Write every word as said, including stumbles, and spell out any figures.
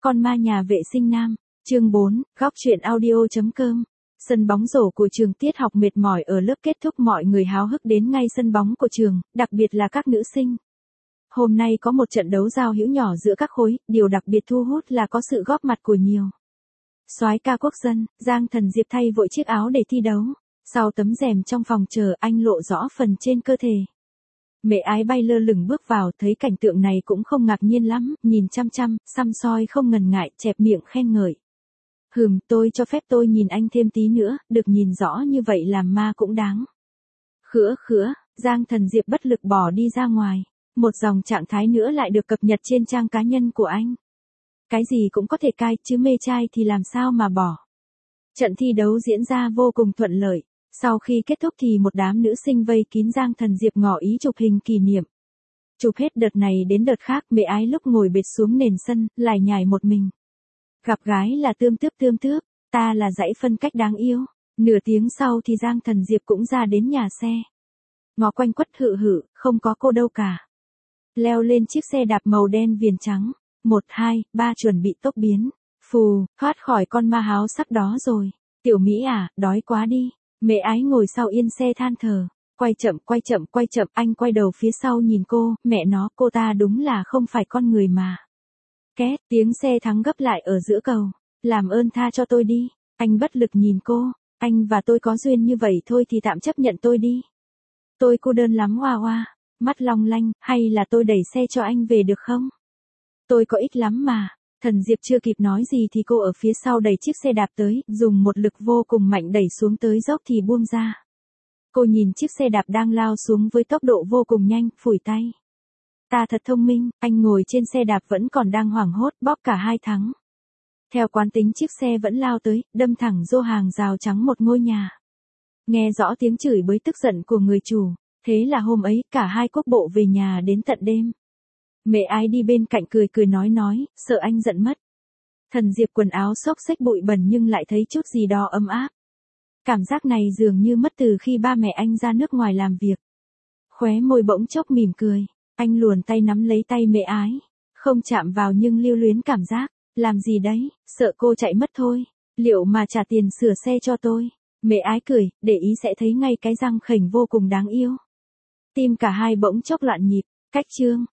Con ma nhà vệ sinh nam. Chương bốn, góc truyện audio.com. Sân bóng rổ của trường tiết học mệt mỏi ở lớp kết thúc, mọi người háo hức đến ngay sân bóng của trường, đặc biệt là các nữ sinh. Hôm nay có một trận đấu giao hữu nhỏ giữa các khối, điều đặc biệt thu hút là có sự góp mặt của nhiều soái ca quốc dân. Giang Thần Diệp thay vội chiếc áo để thi đấu. Sau tấm rèm trong phòng chờ, anh lộ rõ phần trên cơ thể. Mẹ ái bay lơ lửng bước vào, thấy cảnh tượng này cũng không ngạc nhiên lắm, nhìn chăm chăm, săm soi không ngần ngại, chẹp miệng khen ngợi. Hừm, tôi cho phép tôi nhìn anh thêm tí nữa, được nhìn rõ như vậy làm ma cũng đáng. Khữa khữa, Giang Thần Diệp bất lực bỏ đi ra ngoài. Một dòng trạng thái nữa lại được cập nhật trên trang cá nhân của anh. Cái gì cũng có thể cai, chứ mê trai thì làm sao mà bỏ. Trận thi đấu diễn ra vô cùng thuận lợi. Sau khi kết thúc thì một đám nữ sinh vây kín Giang Thần Diệp ngỏ ý chụp hình kỷ niệm. Chụp hết đợt này đến đợt khác, mẹ ái lúc ngồi bệt xuống nền sân, lải nhải một mình. Gặp gái là tươm tướp tươm tướp, ta là dãy phân cách đáng yêu. Nửa tiếng sau thì Giang Thần Diệp cũng ra đến nhà xe. Ngó quanh quất hự hự, không có cô đâu cả. Leo lên chiếc xe đạp màu đen viền trắng. Một, hai, ba chuẩn bị tốc biến. Phù, thoát khỏi con ma háo sắc đó rồi. Tiểu Mỹ à, đói quá đi. Mẹ ái ngồi sau yên xe than thở. Quay chậm, quay chậm, quay chậm, anh quay đầu phía sau nhìn cô, mẹ nó, cô ta đúng là không phải con người mà. Két, tiếng xe thắng gấp lại ở giữa cầu. Làm ơn tha cho tôi đi. Anh bất lực nhìn cô. Anh và tôi có duyên như vậy thôi thì tạm chấp nhận tôi đi. Tôi cô đơn lắm hoa hoa. Mắt long lanh, hay là tôi đẩy xe cho anh về được không? Tôi có ích lắm mà. Thần Diệp chưa kịp nói gì thì cô ở phía sau đẩy chiếc xe đạp tới, dùng một lực vô cùng mạnh đẩy xuống tới dốc thì buông ra. Cô nhìn chiếc xe đạp đang lao xuống với tốc độ vô cùng nhanh, phủi tay. Ta thật thông minh, anh ngồi trên xe đạp vẫn còn đang hoảng hốt, bóp cả hai thắng. Theo quán tính chiếc xe vẫn lao tới, đâm thẳng vô hàng rào trắng một ngôi nhà. Nghe rõ tiếng chửi bới tức giận của người chủ, thế là hôm ấy cả hai quốc bộ về nhà đến tận đêm. Mẹ ái đi bên cạnh cười cười nói nói, sợ anh giận mất. Thần Diệp quần áo xốc xếch bụi bẩn nhưng lại thấy chút gì đó ấm áp. Cảm giác này dường như mất từ khi ba mẹ anh ra nước ngoài làm việc. Khóe môi bỗng chốc mỉm cười, anh luồn tay nắm lấy tay mẹ ái. Không chạm vào nhưng lưu luyến cảm giác, làm gì đấy, sợ cô chạy mất thôi. Liệu mà trả tiền sửa xe cho tôi? Mẹ ái cười, để ý sẽ thấy ngay cái răng khểnh vô cùng đáng yêu. Tim cả hai bỗng chốc loạn nhịp, cách chương.